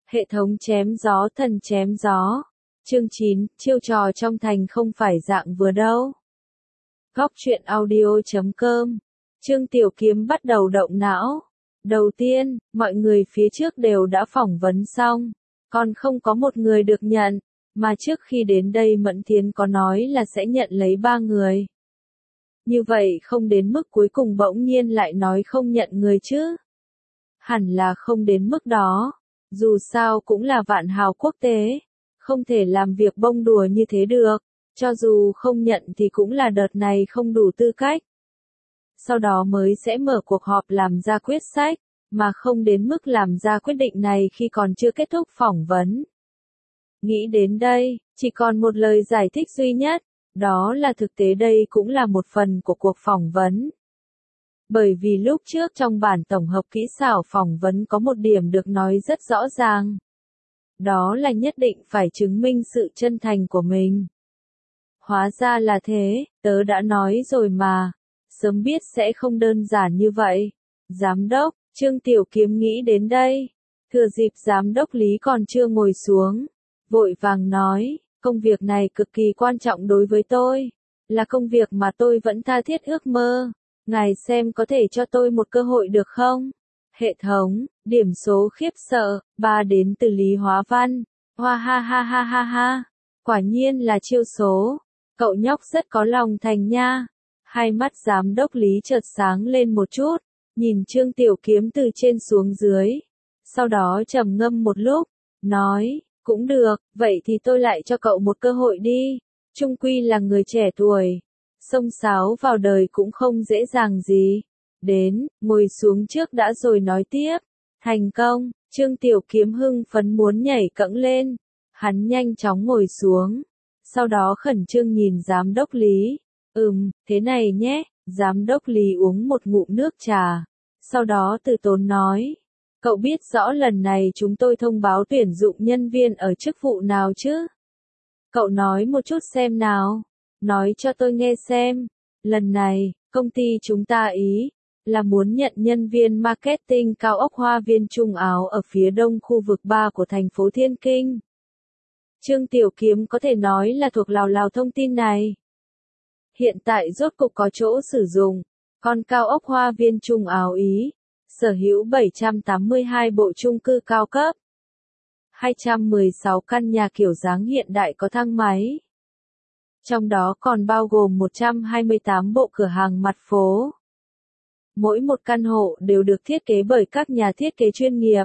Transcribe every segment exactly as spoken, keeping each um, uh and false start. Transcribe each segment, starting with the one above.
Hệ thống chém gió thần chém gió. Chương chín, chiêu trò trong thành không phải dạng vừa đâu. Góc truyện audio chấm com. Trương Tiểu Kiếm bắt đầu động não. Đầu tiên, mọi người phía trước đều đã phỏng vấn xong, còn không có một người được nhận, mà trước khi đến đây Mẫn Thiến có nói là sẽ nhận lấy ba người. Như vậy không đến mức cuối cùng bỗng nhiên lại nói không nhận người chứ. Hẳn là không đến mức đó, dù sao cũng là vạn hào quốc tế, không thể làm việc bông đùa như thế được, cho dù không nhận thì cũng là đợt này không đủ tư cách. Sau đó mới sẽ mở cuộc họp làm ra quyết sách, mà không đến mức làm ra quyết định này khi còn chưa kết thúc phỏng vấn. Nghĩ đến đây, chỉ còn một lời giải thích duy nhất, đó là thực tế đây cũng là một phần của cuộc phỏng vấn. Bởi vì lúc trước trong bản tổng hợp kỹ xảo phỏng vấn có một điểm được nói rất rõ ràng. Đó là nhất định phải chứng minh sự chân thành của mình. Hóa ra là thế, tớ đã nói rồi mà. Sớm biết sẽ không đơn giản như vậy. Giám đốc, Trương Tiểu Kiếm nghĩ đến đây. Thừa dịp giám đốc Lý còn chưa ngồi xuống. Vội vàng nói, công việc này cực kỳ quan trọng đối với tôi. Là công việc mà tôi vẫn tha thiết ước mơ. Ngài xem có thể cho tôi một cơ hội được không? Hệ thống, điểm số khiếp sợ, ba đến từ Lý Hóa Văn. Hoa ha ha ha ha ha. Quả nhiên là chiêu số. Cậu nhóc rất có lòng thành nha. Hai mắt giám đốc Lý chợt sáng lên một chút, nhìn Trương Tiểu Kiếm từ trên xuống dưới. Sau đó trầm ngâm một lúc, nói, cũng được, vậy thì tôi lại cho cậu một cơ hội đi. Chung quy là người trẻ tuổi. Xông xáo vào đời cũng không dễ dàng gì. Đến, ngồi xuống trước đã rồi nói tiếp. Thành công, Trương Tiểu Kiếm hưng phấn muốn nhảy cẫng lên. Hắn nhanh chóng ngồi xuống. Sau đó khẩn trương nhìn giám đốc Lý. Ừm, thế này nhé, giám đốc Lý uống một ngụm nước trà. Sau đó từ tốn nói. Cậu biết rõ lần này chúng tôi thông báo tuyển dụng nhân viên ở chức vụ nào chứ? Cậu nói một chút xem nào. Nói cho tôi nghe xem. Lần này, công ty chúng ta ý là muốn nhận nhân viên marketing cao ốc Hoa Viên Trung Áo ở phía đông khu vực ba của thành phố Thiên Kinh. Trương Tiểu Kiếm có thể nói là thuộc lào lào thông tin này. Hiện tại rốt cục có chỗ sử dụng, còn cao ốc Hoa Viên Trung Áo ý, sở hữu bảy trăm tám mươi hai bộ chung cư cao cấp, hai trăm mười sáu căn nhà kiểu dáng hiện đại có thang máy. Trong đó còn bao gồm một trăm hai mươi tám bộ cửa hàng mặt phố. Mỗi một căn hộ đều được thiết kế bởi các nhà thiết kế chuyên nghiệp.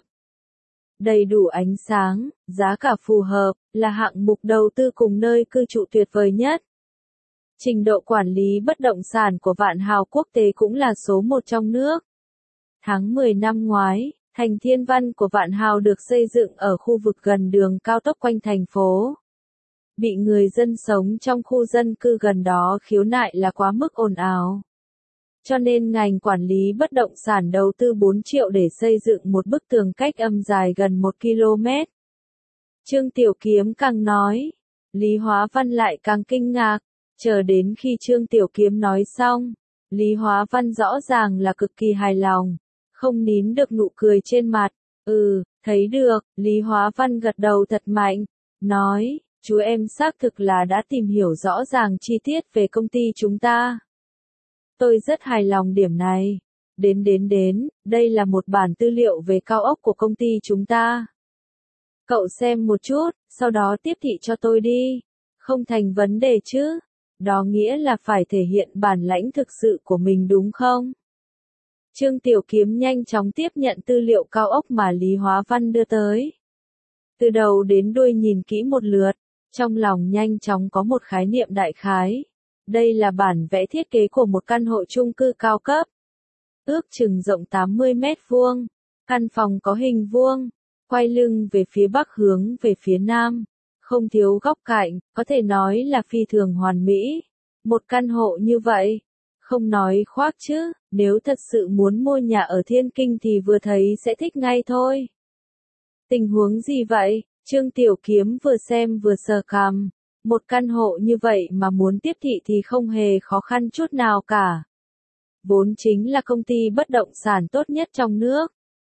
Đầy đủ ánh sáng, giá cả phù hợp, là hạng mục đầu tư cùng nơi cư trụ tuyệt vời nhất. Trình độ quản lý bất động sản của Vạn Hào Quốc tế cũng là số một trong nước. Tháng mười năm ngoái, thành Thiên Văn của Vạn Hào được xây dựng ở khu vực gần đường cao tốc quanh thành phố. Bị người dân sống trong khu dân cư gần đó khiếu nại là quá mức ồn ào. Cho nên ngành quản lý bất động sản đầu tư bốn triệu để xây dựng một bức tường cách âm dài gần một ki lô mét. Trương Tiểu Kiếm càng nói, Lý Hóa Văn lại càng kinh ngạc. Chờ đến khi Trương Tiểu Kiếm nói xong, Lý Hóa Văn rõ ràng là cực kỳ hài lòng, không nín được nụ cười trên mặt. Ừ, thấy được, Lý Hóa Văn gật đầu thật mạnh, nói, chú em xác thực là đã tìm hiểu rõ ràng chi tiết về công ty chúng ta. Tôi rất hài lòng điểm này. Đến đến đến, đây là một bản tư liệu về cao ốc của công ty chúng ta. Cậu xem một chút, sau đó tiếp thị cho tôi đi. Không thành vấn đề chứ. Đó nghĩa là phải thể hiện bản lãnh thực sự của mình đúng không? Trương Tiểu Kiếm nhanh chóng tiếp nhận tư liệu cao ốc mà Lý Hóa Văn đưa tới. Từ đầu đến đuôi nhìn kỹ một lượt, trong lòng nhanh chóng có một khái niệm đại khái. Đây là bản vẽ thiết kế của một căn hộ chung cư cao cấp. Ước chừng rộng tám mươi mét vuông, căn phòng có hình vuông, quay lưng về phía bắc hướng về phía nam. Không thiếu góc cạnh, có thể nói là phi thường hoàn mỹ. Một căn hộ như vậy, không nói khoác chứ, nếu thật sự muốn mua nhà ở Thiên Kinh thì vừa thấy sẽ thích ngay thôi. Tình huống gì vậy? Trương Tiểu Kiếm vừa xem vừa sờ cằm. Một căn hộ như vậy mà muốn tiếp thị thì không hề khó khăn chút nào cả. Vốn chính là công ty bất động sản tốt nhất trong nước.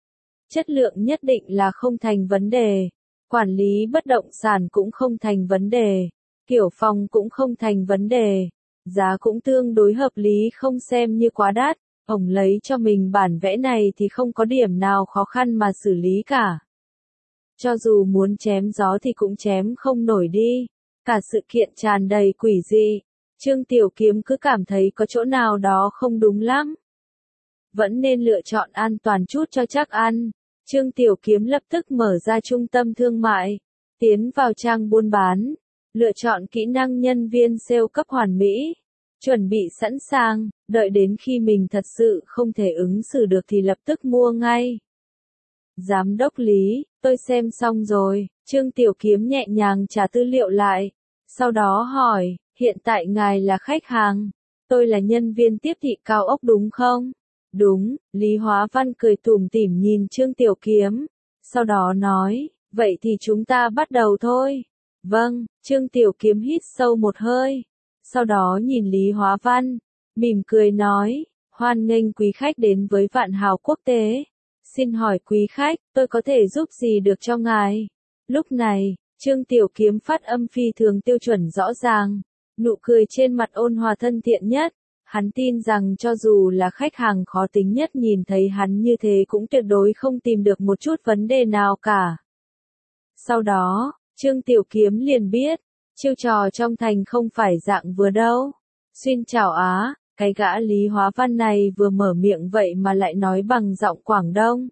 Chất lượng nhất định là không thành vấn đề. Quản lý bất động sản cũng không thành vấn đề. Kiểu phòng cũng không thành vấn đề. Giá cũng tương đối hợp lý không xem như quá đắt. Ông lấy cho mình bản vẽ này thì không có điểm nào khó khăn mà xử lý cả. Cho dù muốn chém gió thì cũng chém không nổi đi. Cả sự kiện tràn đầy quỷ dị. Trương Tiểu Kiếm cứ cảm thấy có chỗ nào đó không đúng lắm. Vẫn nên lựa chọn an toàn chút cho chắc ăn. Trương Tiểu Kiếm lập tức mở ra trung tâm thương mại. Tiến vào trang buôn bán. Lựa chọn kỹ năng nhân viên sale cấp hoàn mỹ. Chuẩn bị sẵn sàng, đợi đến khi mình thật sự không thể ứng xử được thì lập tức mua ngay. Giám đốc Lý, tôi xem xong rồi. Trương Tiểu Kiếm nhẹ nhàng trả tư liệu lại. Sau đó hỏi, hiện tại ngài là khách hàng. Tôi là nhân viên tiếp thị cao ốc đúng không? Đúng, Lý Hóa Văn cười tủm tỉm nhìn Trương Tiểu Kiếm. Sau đó nói, vậy thì chúng ta bắt đầu thôi. Vâng, Trương Tiểu Kiếm hít sâu một hơi. Sau đó nhìn Lý Hóa Văn, mỉm cười nói, hoan nghênh quý khách đến với Vạn Hào Quốc tế. Xin hỏi quý khách, tôi có thể giúp gì được cho ngài? Lúc này, Trương Tiểu Kiếm phát âm phi thường tiêu chuẩn rõ ràng, nụ cười trên mặt ôn hòa thân thiện nhất. Hắn tin rằng cho dù là khách hàng khó tính nhất nhìn thấy hắn như thế cũng tuyệt đối không tìm được một chút vấn đề nào cả. Sau đó, Trương Tiểu Kiếm liền biết, chiêu trò trong thành không phải dạng vừa đâu. Xin chào Á, cái gã Lý Hóa Văn này vừa mở miệng vậy mà lại nói bằng giọng Quảng Đông.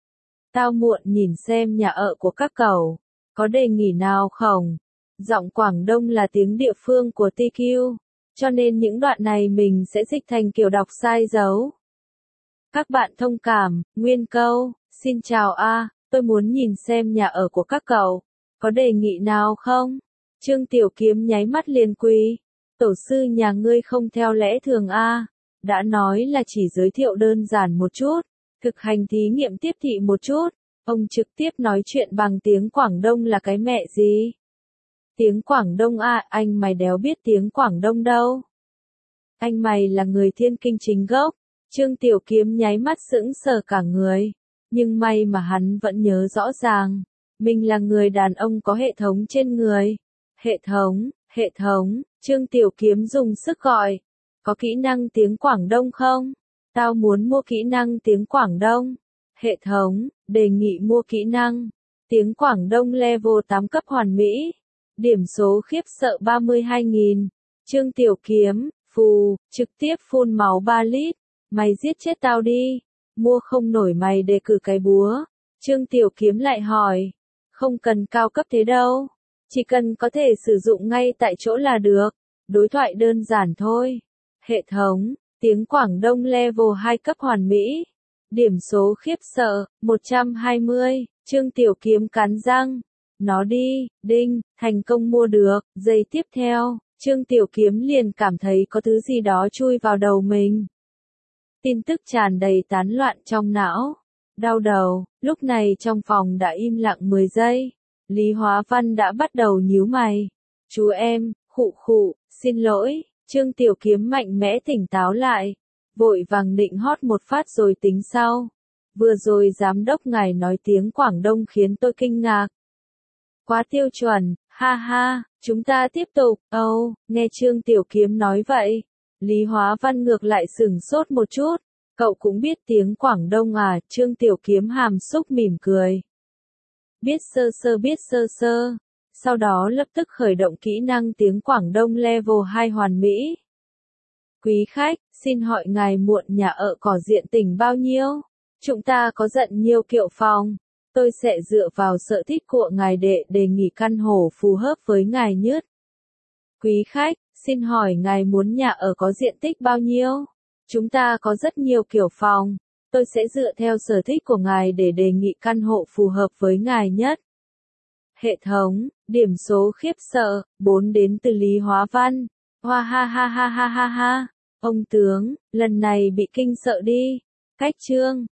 Tao muộn nhìn xem nhà ở của các cậu, có đề nghị nào không? Giọng Quảng Đông là tiếng địa phương của tê quy, cho nên những đoạn này mình sẽ dịch thành kiểu đọc sai dấu. Các bạn thông cảm, nguyên câu, xin chào A, tôi muốn nhìn xem nhà ở của các cậu, có đề nghị nào không? Trương Tiểu Kiếm nháy mắt liền quỳ. Tổ sư nhà ngươi không theo lẽ thường A, đã nói là chỉ giới thiệu đơn giản một chút, thực hành thí nghiệm tiếp thị một chút, ông trực tiếp nói chuyện bằng tiếng Quảng Đông là cái mẹ gì? Tiếng Quảng Đông A, anh mày đéo biết tiếng Quảng Đông đâu. Anh mày là người Thiên Kinh chính gốc. Trương Tiểu Kiếm nháy mắt sững sờ cả người, nhưng may mà hắn vẫn nhớ rõ ràng, mình là người đàn ông có hệ thống trên người. Hệ thống, hệ thống, Trương Tiểu Kiếm dùng sức gọi, có kỹ năng tiếng Quảng Đông không? Tao muốn mua kỹ năng tiếng Quảng Đông. Hệ thống, đề nghị mua kỹ năng tiếng Quảng Đông level tám cấp hoàn mỹ. Điểm số khiếp sợ ba mươi hai nghìn. Trương Tiểu Kiếm, phù, trực tiếp phun máu ba lít. Mày giết chết tao đi. Mua không nổi mày đề cử cái búa. Trương Tiểu Kiếm lại hỏi. Không cần cao cấp thế đâu. Chỉ cần có thể sử dụng ngay tại chỗ là được. Đối thoại đơn giản thôi. Hệ thống, tiếng Quảng Đông level hai cấp hoàn mỹ. Điểm số khiếp sợ, một trăm hai mươi. Trương Tiểu Kiếm cắn răng. Nó đi, đinh, thành công mua được. Giây tiếp theo, Trương Tiểu Kiếm liền cảm thấy có thứ gì đó chui vào đầu mình. Tin tức tràn đầy tán loạn trong não. Đau đầu, lúc này trong phòng đã im lặng mười giây. Lý Hóa Văn đã bắt đầu nhíu mày. Chú em, khụ khụ, xin lỗi. Trương Tiểu Kiếm mạnh mẽ tỉnh táo lại. Vội vàng định hót một phát rồi tính sau. Vừa rồi giám đốc ngài nói tiếng Quảng Đông khiến tôi kinh ngạc. Quá tiêu chuẩn, ha ha, chúng ta tiếp tục. Âu, oh, nghe Trương Tiểu Kiếm nói vậy. Lý Hóa Văn ngược lại sửng sốt một chút. Cậu cũng biết tiếng Quảng Đông à? Trương Tiểu Kiếm hàm xúc mỉm cười. Biết sơ sơ biết sơ sơ. Sau đó lập tức khởi động kỹ năng tiếng Quảng Đông level hai hoàn mỹ. Quý khách, xin hỏi ngài muộn nhà ở có diện tích bao nhiêu? Chúng ta có rất nhiều kiểu phòng. Tôi sẽ dựa vào sở thích của ngài để đề nghị căn hộ phù hợp với ngài nhất. Quý khách, xin hỏi ngài muốn nhà ở có diện tích bao nhiêu? Chúng ta có rất nhiều kiểu phòng. Tôi sẽ dựa theo sở thích của ngài để đề nghị căn hộ phù hợp với ngài nhất. Hệ thống, điểm số khiếp sợ, bốn đến từ Lý Hóa Văn. Hoa ha ha ha ha ha ha. Ông tướng, lần này bị kinh sợ đi. Cách chương.